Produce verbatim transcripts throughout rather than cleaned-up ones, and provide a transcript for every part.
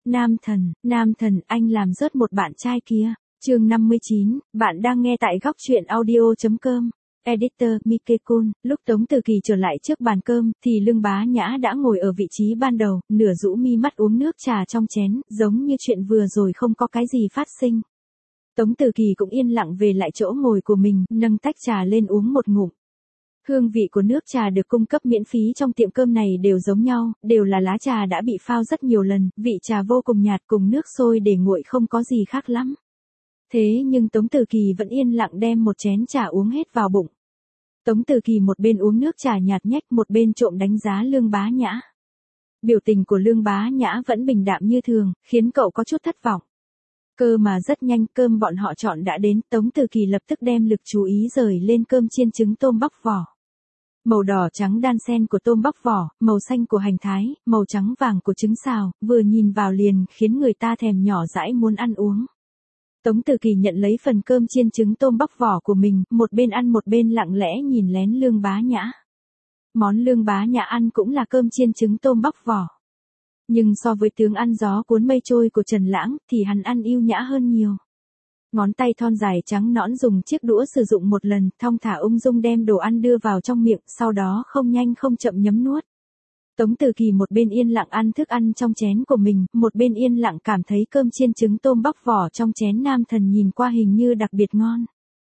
Nam thần, nam thần, anh làm rớt một bạn trai kia. Chương năm mươi chín, bạn đang nghe tại góc truyện audio chấm com. Editor, Mikekun. Lúc Tống Từ Kỳ trở lại trước bàn cơm, thì Lương Bá Nhã đã ngồi ở vị trí ban đầu, nửa rũ mi mắt uống nước trà trong chén, giống như chuyện vừa rồi không có cái gì phát sinh. Tống Từ Kỳ cũng yên lặng về lại chỗ ngồi của mình, nâng tách trà lên uống một ngụm. Hương vị của nước trà được cung cấp miễn phí trong tiệm cơm này đều giống nhau, đều là lá trà đã bị phao rất nhiều lần, vị trà vô cùng nhạt cùng nước sôi để nguội không có gì khác lắm. Thế nhưng Tống Từ Kỳ vẫn yên lặng đem một chén trà uống hết vào bụng. Tống Từ Kỳ một bên uống nước trà nhạt nhách một bên trộm đánh giá Lương Bá Nhã. Biểu tình của Lương Bá Nhã vẫn bình đạm như thường, khiến cậu có chút thất vọng. Cơ mà rất nhanh cơm bọn họ chọn đã đến, Tống Từ Kỳ lập tức đem lực chú ý rời lên cơm chiên trứng tôm bóc vỏ. Màu đỏ trắng đan xen của tôm bóc vỏ, màu xanh của hành thái, màu trắng vàng của trứng xào, vừa nhìn vào liền khiến người ta thèm nhỏ dãi muốn ăn uống. Tống Từ Kỳ nhận lấy phần cơm chiên trứng tôm bóc vỏ của mình, một bên ăn một bên lặng lẽ nhìn lén Lương Bá Nhã. Món Lương Bá Nhã ăn cũng là cơm chiên trứng tôm bóc vỏ. Nhưng so với tướng ăn gió cuốn mây trôi của Trần Lãng, thì hắn ăn yêu nhã hơn nhiều. Ngón tay thon dài trắng nõn dùng chiếc đũa sử dụng một lần, thong thả ung dung đem đồ ăn đưa vào trong miệng, sau đó không nhanh không chậm nhấm nuốt. Tống Từ Kỳ một bên yên lặng ăn thức ăn trong chén của mình, một bên yên lặng cảm thấy cơm chiên trứng tôm bóc vỏ trong chén nam thần nhìn qua hình như đặc biệt ngon.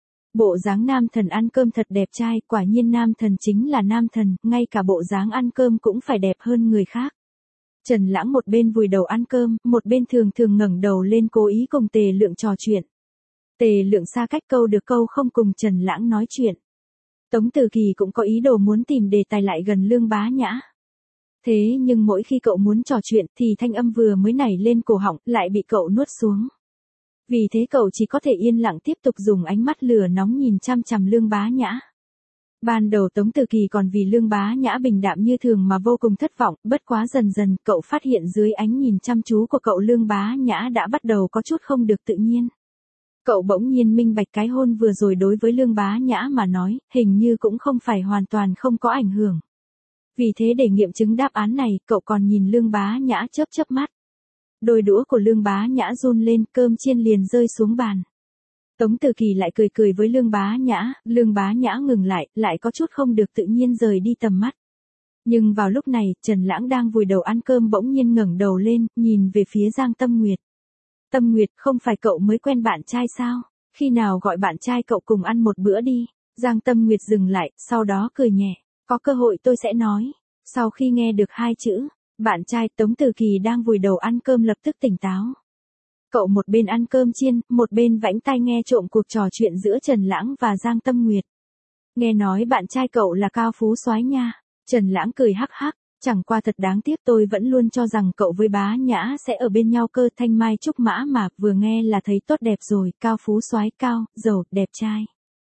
Bộ dáng nam thần ăn cơm thật đẹp trai, quả nhiên nam thần chính là nam thần, ngay cả bộ dáng ăn cơm cũng phải đẹp hơn người khác. Trần Lãng một bên vùi đầu ăn cơm, một bên thường thường ngẩng đầu lên cố ý cùng Tề Lượng trò chuyện. Tề Lượng xa cách câu được câu không cùng Trần Lãng nói chuyện. Tống Từ Kỳ cũng có ý đồ muốn tìm đề tài lại gần Lương Bá Nhã. Thế nhưng mỗi khi cậu muốn trò chuyện thì thanh âm vừa mới nảy lên cổ họng lại bị cậu nuốt xuống. Vì thế cậu chỉ có thể yên lặng tiếp tục dùng ánh mắt lửa nóng nhìn chăm chằm Lương Bá Nhã. Ban đầu Tống Từ Kỳ còn vì Lương Bá Nhã bình đạm như thường mà vô cùng thất vọng, bất quá dần dần cậu phát hiện dưới ánh nhìn chăm chú của cậu Lương Bá Nhã đã bắt đầu có chút không được tự nhiên. Cậu bỗng nhiên minh bạch cái hôn vừa rồi đối với Lương Bá Nhã mà nói, hình như cũng không phải hoàn toàn không có ảnh hưởng. Vì thế để nghiệm chứng đáp án này, cậu còn nhìn Lương Bá Nhã chớp chớp mắt. Đôi đũa của Lương Bá Nhã run lên, cơm chiên liền rơi xuống bàn. Tống Từ Kỳ lại cười cười với Lương Bá Nhã, Lương Bá Nhã ngừng lại, lại có chút không được tự nhiên rời đi tầm mắt. Nhưng vào lúc này, Trần Lãng đang vùi đầu ăn cơm bỗng nhiên ngẩng đầu lên, nhìn về phía Giang Tâm Nguyệt. Tâm Nguyệt, không phải cậu mới quen bạn trai sao? Khi nào gọi bạn trai cậu cùng ăn một bữa đi? Giang Tâm Nguyệt dừng lại, sau đó cười nhẹ. Có cơ hội tôi sẽ nói. Sau khi nghe được hai chữ, bạn trai, Tống Từ Kỳ đang vùi đầu ăn cơm lập tức tỉnh táo. Cậu một bên ăn cơm chiên, một bên vãnh tai nghe trộm cuộc trò chuyện giữa Trần Lãng và Giang Tâm Nguyệt. Nghe nói bạn trai cậu là cao phú soái nha. Trần Lãng cười hắc hắc, chẳng qua thật đáng tiếc tôi vẫn luôn cho rằng cậu với Bá Nhã sẽ ở bên nhau cơ, thanh mai trúc mã mà, vừa nghe là thấy tốt đẹp rồi, cao phú soái, cao, giàu, đẹp trai.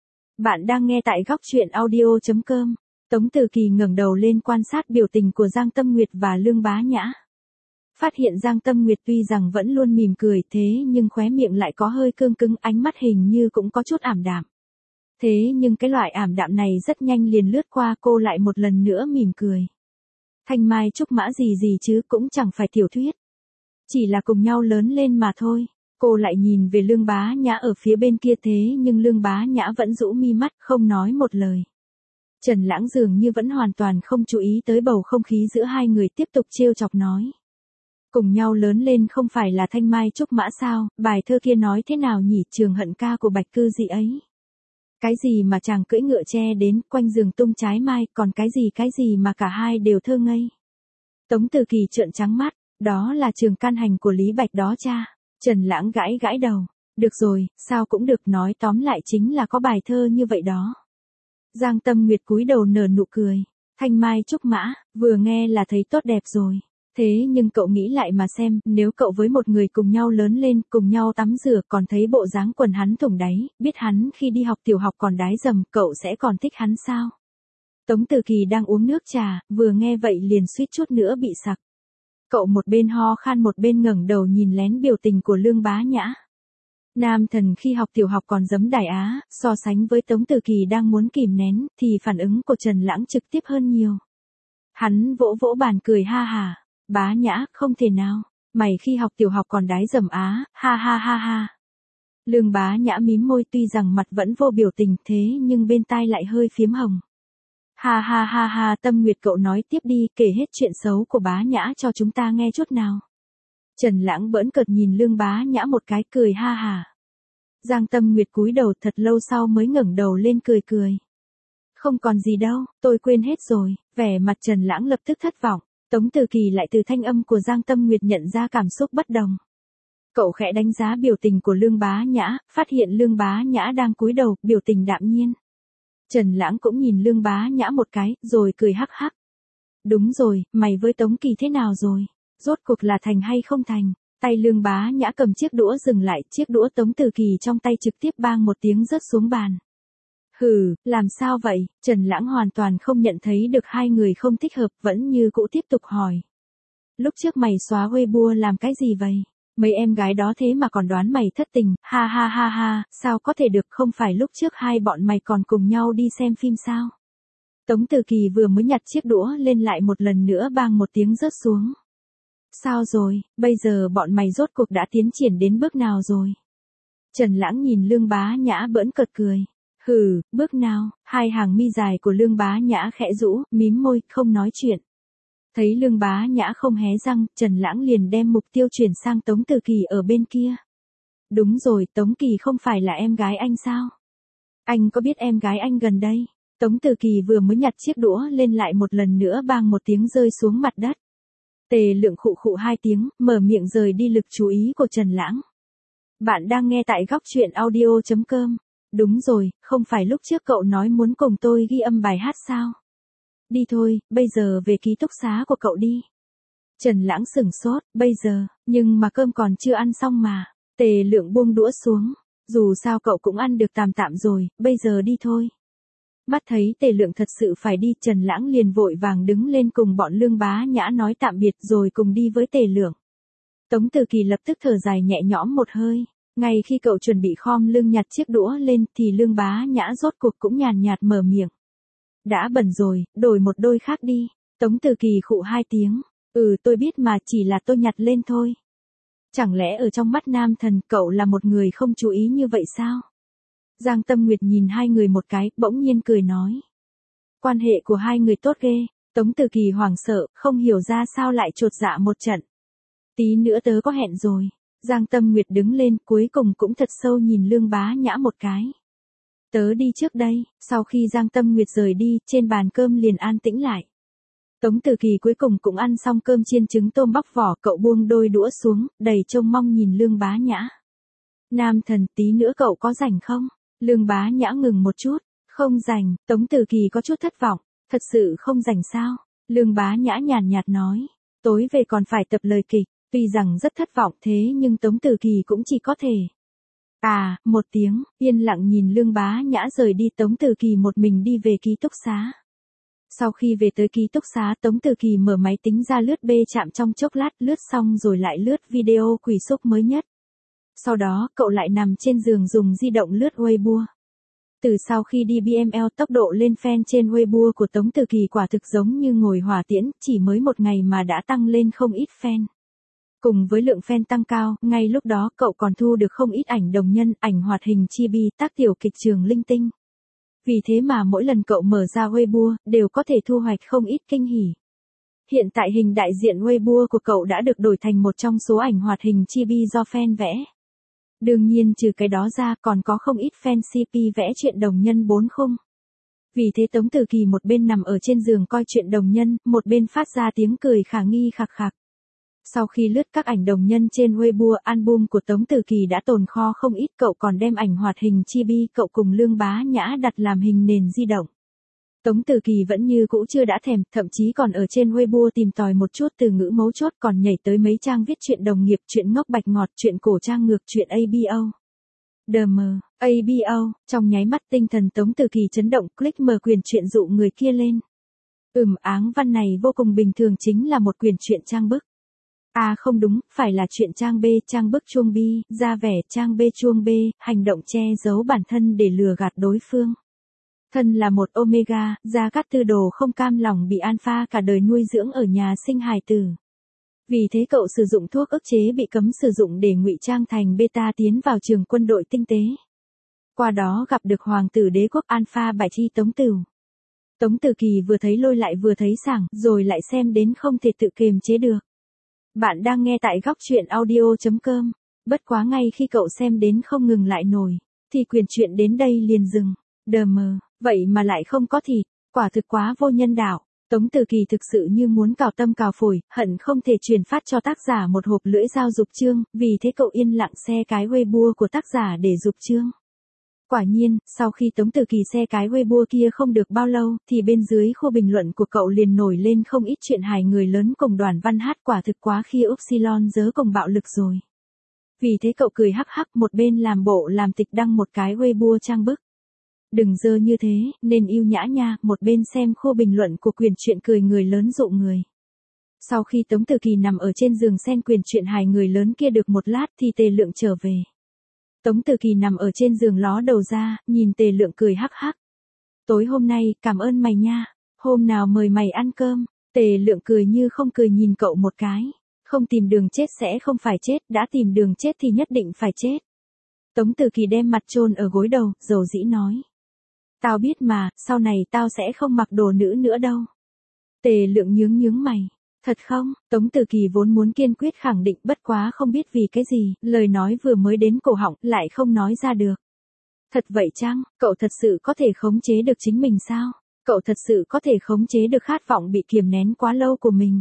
Bạn đang nghe tại góc truyện audio chấm com. Tống Từ Kỳ ngẩng đầu lên quan sát biểu tình của Giang Tâm Nguyệt và Lương Bá Nhã. Phát hiện Giang Tâm Nguyệt tuy rằng vẫn luôn mỉm cười thế nhưng khóe miệng lại có hơi cương cứng, ánh mắt hình như cũng có chút ảm đạm. Thế nhưng cái loại ảm đạm này rất nhanh liền lướt qua, cô lại một lần nữa mỉm cười. Thanh mai trúc mã gì gì chứ, cũng chẳng phải tiểu thuyết. Chỉ là cùng nhau lớn lên mà thôi. Cô lại nhìn về Lương Bá Nhã ở phía bên kia thế nhưng Lương Bá Nhã vẫn rũ mi mắt không nói một lời. Trần Lãng dường như vẫn hoàn toàn không chú ý tới bầu không khí giữa hai người, tiếp tục trêu chọc nói. Cùng nhau lớn lên không phải là thanh mai trúc mã sao, bài thơ kia nói thế nào nhỉ, Trường Hận ca của Bạch Cư Dị ấy. Cái gì mà chàng cưỡi ngựa che đến, quanh giường tung trái mai, còn cái gì cái gì mà cả hai đều thơ ngây. Tống Từ Kỳ trợn trắng mắt, đó là Trường Can Hành của Lý Bạch đó cha. Trần Lãng gãi gãi đầu, được rồi, sao cũng được, nói tóm lại chính là có bài thơ như vậy đó. Giang Tâm Nguyệt cúi đầu nở nụ cười, thanh mai trúc mã, vừa nghe là thấy tốt đẹp rồi. Thế nhưng cậu nghĩ lại mà xem, nếu cậu với một người cùng nhau lớn lên, cùng nhau tắm rửa, còn thấy bộ dáng quần hắn thủng đáy, biết hắn khi đi học tiểu học còn đái dầm, cậu sẽ còn thích hắn sao? Tống Từ Kỳ đang uống nước trà, vừa nghe vậy liền suýt chút nữa bị sặc. Cậu một bên ho khan một bên ngẩng đầu nhìn lén biểu tình của Lương Bá Nhã. Nam thần khi học tiểu học còn giấm đài á, so sánh với Tống Từ Kỳ đang muốn kìm nén, thì phản ứng của Trần Lãng trực tiếp hơn nhiều. Hắn vỗ vỗ bàn cười ha hà. Bá Nhã, không thể nào. Mày khi học tiểu học còn đái dầm á, ha ha ha ha. Lương Bá Nhã mím môi tuy rằng mặt vẫn vô biểu tình thế nhưng bên tai lại hơi phiếm hồng. Ha ha ha ha, Tâm Nguyệt cậu nói tiếp đi, kể hết chuyện xấu của Bá Nhã cho chúng ta nghe chút nào. Trần Lãng bỡn cợt nhìn Lương Bá Nhã một cái cười ha ha. Giang Tâm Nguyệt cúi đầu thật lâu sau mới ngẩng đầu lên cười cười. Không còn gì đâu, tôi quên hết rồi, vẻ mặt Trần Lãng lập tức thất vọng. Tống Từ Kỳ lại từ thanh âm của Giang Tâm Nguyệt nhận ra cảm xúc bất đồng. Cậu khẽ đánh giá biểu tình của Lương Bá Nhã, phát hiện Lương Bá Nhã đang cúi đầu, biểu tình đạm nhiên. Trần Lãng cũng nhìn Lương Bá Nhã một cái, rồi cười hắc hắc. Đúng rồi, mày với Tống Kỳ thế nào rồi? Rốt cuộc là thành hay không thành? Tay Lương Bá Nhã cầm chiếc đũa dừng lại, chiếc đũa Tống Từ Kỳ trong tay trực tiếp bang một tiếng rớt xuống bàn. Hừ, làm sao vậy? Trần Lãng hoàn toàn không nhận thấy được hai người không thích hợp, vẫn như cũ tiếp tục hỏi. Lúc trước mày xóa Weibo làm cái gì vậy? Mấy em gái đó thế mà còn đoán mày thất tình, ha ha ha ha, sao có thể được, không phải lúc trước hai bọn mày còn cùng nhau đi xem phim sao? Tống Từ Kỳ vừa mới nhặt chiếc đũa lên lại một lần nữa bang một tiếng rớt xuống. Sao rồi, bây giờ bọn mày rốt cuộc đã tiến triển đến bước nào rồi? Trần Lãng nhìn Lương Bá Nhã bỡn cợt cười. Hừ, bước nào? Hai hàng mi dài của Lương Bá Nhã khẽ rũ, mím môi, không nói chuyện. Thấy Lương Bá Nhã không hé răng, Trần Lãng liền đem mục tiêu chuyển sang Tống Từ Kỳ ở bên kia. Đúng rồi, Tống Kỳ không phải là em gái anh sao? Anh có biết em gái anh gần đây? Tống Từ Kỳ vừa mới nhặt chiếc đũa lên lại một lần nữa bang một tiếng rơi xuống mặt đất. Tề Lượng khụ khụ hai tiếng, mở miệng rời đi lực chú ý của Trần Lãng. Bạn đang nghe tại góc truyện audio chấm com. Đúng rồi, không phải lúc trước cậu nói muốn cùng tôi ghi âm bài hát sao? Đi thôi, bây giờ về ký túc xá của cậu đi. Trần Lãng sửng sốt, bây giờ, nhưng mà cơm còn chưa ăn xong mà. Tề Lượng buông đũa xuống, dù sao cậu cũng ăn được tạm tạm rồi, bây giờ đi thôi. Mắt thấy Tề Lượng thật sự phải đi, Trần Lãng liền vội vàng đứng lên cùng bọn Lương Bá Nhã nói tạm biệt rồi cùng đi với Tề Lượng. Tống Từ Kỳ lập tức thở dài nhẹ nhõm một hơi. Ngay khi cậu chuẩn bị khom lưng nhặt chiếc đũa lên thì Lương Bá Nhã rốt cuộc cũng nhàn nhạt mở miệng. Đã bẩn rồi, đổi một đôi khác đi. Tống Từ Kỳ khụ hai tiếng. Ừ, tôi biết mà, chỉ là tôi nhặt lên thôi. Chẳng lẽ ở trong mắt nam thần cậu là một người không chú ý như vậy sao? Giang Tâm Nguyệt nhìn hai người một cái, bỗng nhiên cười nói. Quan hệ của hai người tốt ghê. Tống Từ Kỳ hoảng sợ, không hiểu ra sao lại chột dạ một trận. Tí nữa tớ có hẹn rồi. Giang Tâm Nguyệt đứng lên, cuối cùng cũng thật sâu nhìn Lương Bá Nhã một cái. Tớ đi trước đây. Sau khi Giang Tâm Nguyệt rời đi, trên bàn cơm liền an tĩnh lại. Tống Từ Kỳ cuối cùng cũng ăn xong cơm chiên trứng tôm bóc vỏ, cậu buông đôi đũa xuống, đầy trông mong nhìn Lương Bá Nhã. Nam thần, tí nữa cậu có rảnh không? Lương Bá Nhã ngừng một chút. Không rảnh. Tống Từ Kỳ có chút thất vọng. Thật sự không rảnh sao? Lương Bá Nhã nhàn nhạt nói. Tối về còn phải tập lời kịch. Tuy rằng rất thất vọng thế nhưng Tống Từ Kỳ cũng chỉ có thể. À, một tiếng, yên lặng nhìn Lương Bá Nhã rời đi, Tống Từ Kỳ một mình đi về ký túc xá. Sau khi về tới ký túc xá, Tống Từ Kỳ mở máy tính ra lướt bê chạm trong chốc lát, lướt xong rồi lại lướt video quỷ xúc mới nhất. Sau đó, cậu lại nằm trên giường dùng di động lướt Weibo. Từ sau khi đi bê em lờ, tốc độ lên fan trên Weibo của Tống Từ Kỳ quả thực giống như ngồi hỏa tiễn, chỉ mới một ngày mà đã tăng lên không ít fan. Cùng với lượng fan tăng cao, ngay lúc đó cậu còn thu được không ít ảnh đồng nhân, ảnh hoạt hình chibi, tác tiểu kịch trường linh tinh. Vì thế mà mỗi lần cậu mở ra Weibo, đều có thể thu hoạch không ít kinh hỉ. Hiện tại hình đại diện Weibo của cậu đã được đổi thành một trong số ảnh hoạt hình chibi do fan vẽ. Đương nhiên trừ cái đó ra còn có không ít fan xê pê vẽ truyện đồng nhân bốn khung. Vì thế Tống Từ Kỳ một bên nằm ở trên giường coi truyện đồng nhân, một bên phát ra tiếng cười khả nghi khạc khạc. Sau khi lướt các ảnh đồng nhân trên Weibo, album của Tống Từ Kỳ đã tồn kho không ít, cậu còn đem ảnh hoạt hình chibi cậu cùng Lương Bá Nhã đặt làm hình nền di động. Tống Từ Kỳ vẫn như cũ chưa đã thèm, thậm chí còn ở trên Weibo tìm tòi một chút từ ngữ mấu chốt, còn nhảy tới mấy trang viết chuyện đồng nghiệp, chuyện ngốc bạch ngọt, chuyện cổ trang ngược, chuyện a bê o. đê em, a bê o, trong nháy mắt tinh thần Tống Từ Kỳ chấn động, click mở quyền chuyện dụ người kia lên. Ừm, áng văn này vô cùng bình thường, chính là một quyển truyện trang bức. À không đúng, phải là chuyện trang B, trang bức chuông B, ra vẻ trang B chuông B, hành động che giấu bản thân để lừa gạt đối phương. Thân là một Omega, Gia Cát Tư Đồ không cam lòng bị Alpha cả đời nuôi dưỡng ở nhà sinh hài tử. Vì thế cậu sử dụng thuốc ức chế bị cấm sử dụng để ngụy trang thành beta tiến vào trường quân đội tinh tế. Qua đó gặp được hoàng tử đế quốc Alpha Bạch Chi Tống Tửu. Tống Tử Kỳ vừa thấy lôi lại vừa thấy sảng, rồi lại xem đến không thể tự kiềm chế được. Bạn đang nghe tại góc truyện audio chấm com. Bất quá ngay khi cậu xem đến không ngừng lại nổi, thì quyền truyện đến đây liền dừng. Đờ mờ, vậy mà lại không có thịt, quả thực quá vô nhân đạo. Tống Tử Kỳ thực sự như muốn cào tâm cào phổi, hận không thể truyền phát cho tác giả một hộp lưỡi dao dục chương, vì thế cậu yên lặng xe cái Weibo của tác giả để dục chương. Quả nhiên, sau khi Tống Tử Kỳ xe cái Weibo kia không được bao lâu, thì bên dưới khu bình luận của cậu liền nổi lên không ít chuyện hài người lớn cùng Đoàn Văn Hát, quả thực quá khi Upsilon dớ cùng bạo lực rồi. Vì thế cậu cười hắc hắc, một bên làm bộ làm tịch đăng một cái Weibo trang bức. Đừng dơ như thế, nên yêu nhã nha, một bên xem khu bình luận của quyền truyện cười người lớn dụ người. Sau khi Tống Tử Kỳ nằm ở trên giường xem quyền truyện hài người lớn kia được một lát thì Tề Lượng trở về. Tống Tử Kỳ nằm ở trên giường ló đầu ra, nhìn Tề Lượng cười hắc hắc. Tối hôm nay, cảm ơn mày nha, hôm nào mời mày ăn cơm. Tề Lượng cười như không cười nhìn cậu một cái. Không tìm đường chết sẽ không phải chết, đã tìm đường chết thì nhất định phải chết. Tống Tử Kỳ đem mặt chôn ở gối đầu, dầu dĩ nói. Tao biết mà, sau này tao sẽ không mặc đồ nữ nữa đâu. Tề Lượng nhướng nhướng mày. Thật không? Tống Tử Kỳ vốn muốn kiên quyết khẳng định, bất quá không biết vì cái gì, lời nói vừa mới đến cổ họng, lại không nói ra được. Thật vậy chăng? Cậu thật sự có thể khống chế được chính mình sao? Cậu thật sự có thể khống chế được khát vọng bị kiềm nén quá lâu của mình?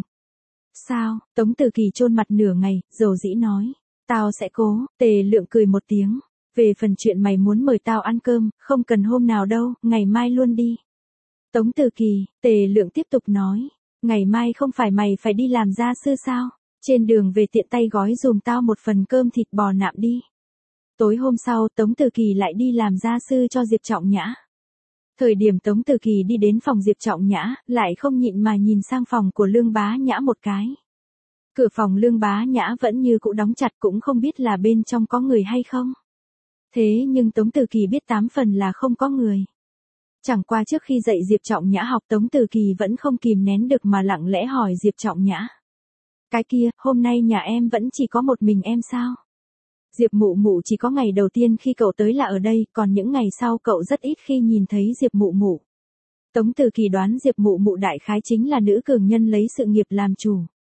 Sao? Tống Tử Kỳ chôn mặt nửa ngày, dầu dĩ nói. Tao sẽ cố. Tề Lượng cười một tiếng. Về phần chuyện mày muốn mời tao ăn cơm, không cần hôm nào đâu, ngày mai luôn đi. Tống Tử Kỳ, Tề Lượng tiếp tục nói. Ngày mai không phải mày phải đi làm gia sư sao? Trên đường về tiện tay gói dùm tao một phần cơm thịt bò nạm đi. Tối hôm sau Tống Tử Kỳ lại đi làm gia sư cho Diệp Trọng Nhã. Thời điểm Tống Tử Kỳ đi đến phòng Diệp Trọng Nhã, lại không nhịn mà nhìn sang phòng của Lương Bá Nhã một cái. Cửa phòng Lương Bá Nhã vẫn như cũ đóng chặt, cũng không biết là bên trong có người hay không. Thế nhưng Tống Tử Kỳ biết tám phần là không có người. Chẳng qua trước khi dạy Diệp Trọng Nhã học, Tống Tử Kỳ vẫn không kìm nén được mà lặng lẽ hỏi Diệp Trọng Nhã. Cái kia, hôm nay nhà em vẫn chỉ có một mình em sao? Diệp Mụ Mụ chỉ có ngày đầu tiên khi cậu tới là ở đây, còn những ngày sau cậu rất ít khi nhìn thấy Diệp Mụ Mụ. Tống Tử Kỳ đoán Diệp Mụ Mụ đại khái chính là nữ cường nhân lấy sự nghiệp làm chủ.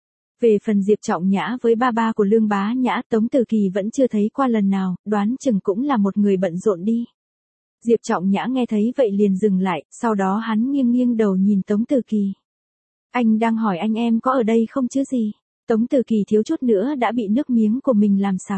Về phần Diệp Trọng Nhã với ba ba của Lương Bá Nhã, Tống Tử Kỳ vẫn chưa thấy qua lần nào, đoán chừng cũng là một người bận rộn đi. Diệp Trọng Nhã nghe thấy vậy liền dừng lại, sau đó hắn nghiêng nghiêng đầu nhìn Tống Tử Kỳ. Anh đang hỏi anh em có ở đây không chứ gì? Tống Tử Kỳ thiếu chút nữa đã bị nước miếng của mình làm sặc.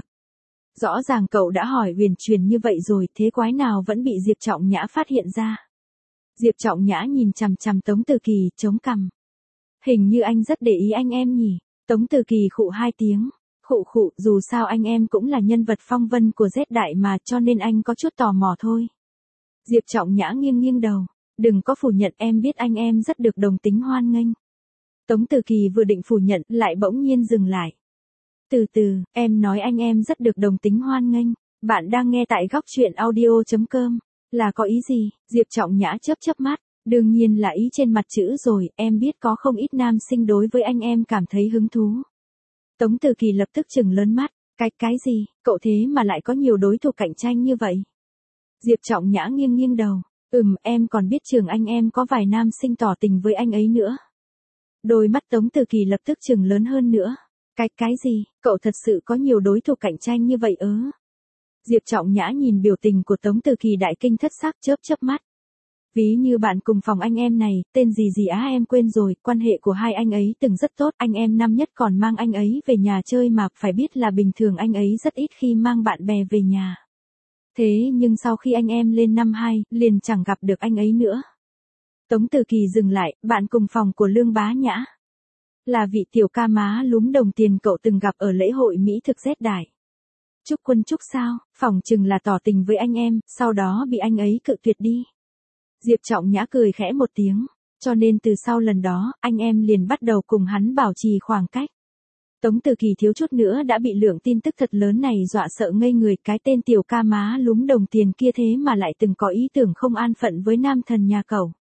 Rõ ràng cậu đã hỏi huyền truyền như vậy rồi, thế quái nào vẫn bị Diệp Trọng Nhã phát hiện ra. Diệp Trọng Nhã nhìn chằm chằm Tống Tử Kỳ, chống cằm. Hình như anh rất để ý anh em nhỉ? Tống Tử Kỳ khụ hai tiếng. Khụ khụ, dù sao anh em cũng là nhân vật phong vân của Z Đại mà, cho nên anh có chút tò mò thôi. Diệp Trọng Nhã nghiêng nghiêng đầu. Đừng có phủ nhận, em biết anh em rất được đồng tính hoan nghênh. Tống Tử Kỳ vừa định phủ nhận, lại bỗng nhiên dừng lại. Từ từ, em nói anh em rất được đồng tính hoan nghênh. Bạn đang nghe tại góc truyện audio chấm com. Là có ý gì? Diệp Trọng Nhã chớp chớp mắt. Đương nhiên là ý trên mặt chữ rồi, em biết có không ít nam sinh đối với anh em cảm thấy hứng thú. Tống Tử Kỳ lập tức trừng lớn mắt. Cái cái gì? Cậu thế mà lại có nhiều đối thủ cạnh tranh như vậy? Diệp Trọng Nhã nghiêng nghiêng đầu. Ừm, em còn biết trường anh em có vài nam sinh tỏ tình với anh ấy nữa. Đôi mắt Tống Tử Kỳ lập tức trừng lớn hơn nữa. Cái cái gì? Cậu thật sự có nhiều đối thủ cạnh tranh như vậy ớ? Diệp Trọng Nhã nhìn biểu tình của Tống Tử Kỳ đại kinh thất sắc, chớp chớp mắt. Ví như bạn cùng phòng anh em này, tên gì gì á em quên rồi, quan hệ của hai anh ấy từng rất tốt, anh em năm nhất còn mang anh ấy về nhà chơi mà, phải biết là bình thường anh ấy rất ít khi mang bạn bè về nhà. Thế nhưng sau khi anh em lên năm hai, liền chẳng gặp được anh ấy nữa. Tống Tử Kỳ dừng lại, bạn cùng phòng của Lương Bá Nhã. Là vị tiểu ca má lúm đồng tiền cậu từng gặp ở lễ hội Mỹ thực Z Đại. Trúc Quân Trúc sao, phỏng chừng là tỏ tình với anh em, sau đó bị anh ấy cự tuyệt đi. Diệp Trọng Nhã cười khẽ một tiếng, cho nên từ sau lần đó, anh em liền bắt đầu cùng hắn bảo trì khoảng cách. Tống Tử Kỳ thiếu chút nữa đã bị lượng tin tức thật lớn này dọa sợ ngây người, cái tên tiểu ca má lúm đồng tiền kia thế mà lại từng có ý tưởng không an phận với nam thần nhà cậu.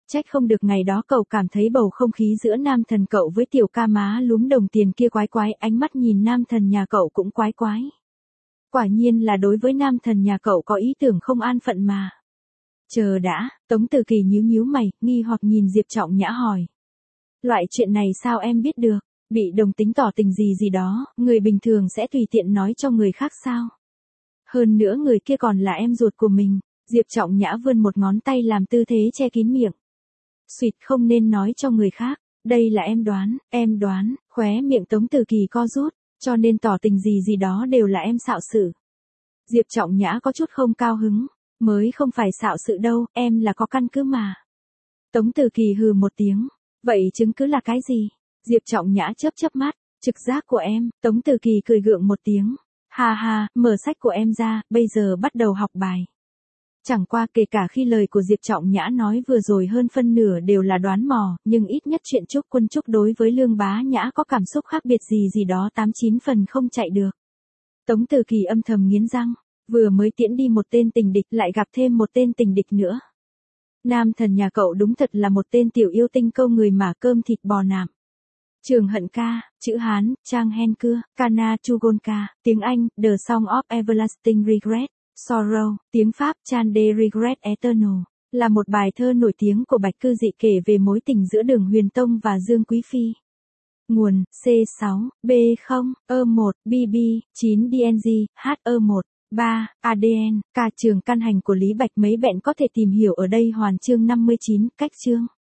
Trách không được ngày đó cậu cảm thấy bầu không khí giữa nam thần cậu với tiểu ca má lúm đồng tiền kia quái quái, ánh mắt nhìn nam thần nhà cậu cũng quái quái. Quả nhiên là đối với nam thần nhà cậu có ý tưởng không an phận mà. Chờ đã, Tống Từ Kỳ nhíu nhíu mày, nghi hoặc nhìn Diệp Trọng Nhã hỏi. Loại chuyện này sao em biết được, bị đồng tính tỏ tình gì gì đó, người bình thường sẽ tùy tiện nói cho người khác sao? Hơn nữa người kia còn là em ruột của mình. Diệp Trọng Nhã vươn một ngón tay làm tư thế che kín miệng. Xuyệt, không nên nói cho người khác, đây là em đoán, em đoán, khóe miệng Tống Từ Kỳ co rút, cho nên tỏ tình gì gì đó đều là em xạo sự. Diệp Trọng Nhã có chút không cao hứng, mới không phải xạo sự đâu, em là có căn cứ mà. Tống Từ Kỳ hừ một tiếng, vậy chứng cứ là cái gì? Diệp Trọng Nhã chớp chớp mắt, trực giác của em. Tống Từ Kỳ cười gượng một tiếng, ha ha, mở sách của em ra, bây giờ bắt đầu học bài. Chẳng qua kể cả khi lời của Diệp Trọng Nhã nói vừa rồi hơn phân nửa đều là đoán mò, nhưng ít nhất chuyện Trúc Quân Trúc đối với Lương Bá Nhã có cảm xúc khác biệt gì gì đó tám chín phần không chạy được. Tống Từ Kỳ âm thầm nghiến răng, vừa mới tiễn đi một tên tình địch lại gặp thêm một tên tình địch nữa. Nam thần nhà cậu đúng thật là một tên tiểu yêu tinh câu người mà cơm thịt bò nạm. Trường Hận Ca, chữ Hán, Trang Hen Cưa, Kana Chugonka, tiếng Anh, The Song of Everlasting Regret. Sorrow, tiếng Pháp Chan de Regret Eternal, là một bài thơ nổi tiếng của Bạch Cư Dị kể về mối tình giữa Đường Huyền Tông và Dương Quý Phi. Nguồn, C sáu, B không, E một, B B, chín D N G, H E một, ba, A D N, Ca trường căn hành của Lý Bạch mấy bạn có thể tìm hiểu ở đây. Hoàn chương năm mươi chín, cách chương.